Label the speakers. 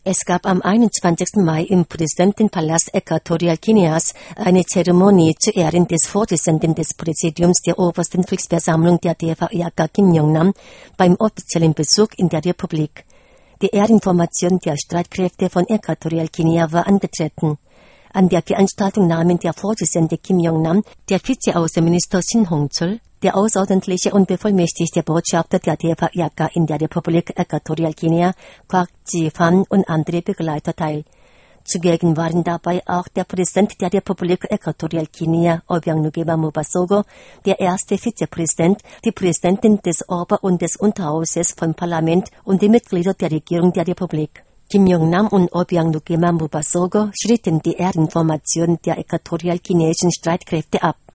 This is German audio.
Speaker 1: Es gab am 21. Mai im Präsidentenpalast Äquatorialguineas eine Zeremonie zu Ehren des Vorsitzenden des Präsidiums der Obersten Volksversammlung der DFA-IAK Kim Yong-nam beim offiziellen Besuch in der Republik. Die Ehreninformation der Streitkräfte von Äquatorialguinea war angetreten. An der Veranstaltung nahmen der Vorsitzende Kim Yong-nam, der Vizeaußenminister Shin Hong-chul, der außerordentliche und bevollmächtigte Botschafter der DFA-IAK in der Republik Äquatorialguinea, Kwak Ji-fan und andere Begleiter teil. Zugegen waren dabei auch der Präsident der Republik Äquatorialguinea, Obiang Nguema Mbasogo, der erste Vizepräsident, die Präsidentin des Ober- und des Unterhauses vom Parlament und die Mitglieder der Regierung der Republik. Kim Yong-nam und Obiang Nguema Mbasogo schritten die Ehreninformation der äquatorialguineischen Streitkräfte ab.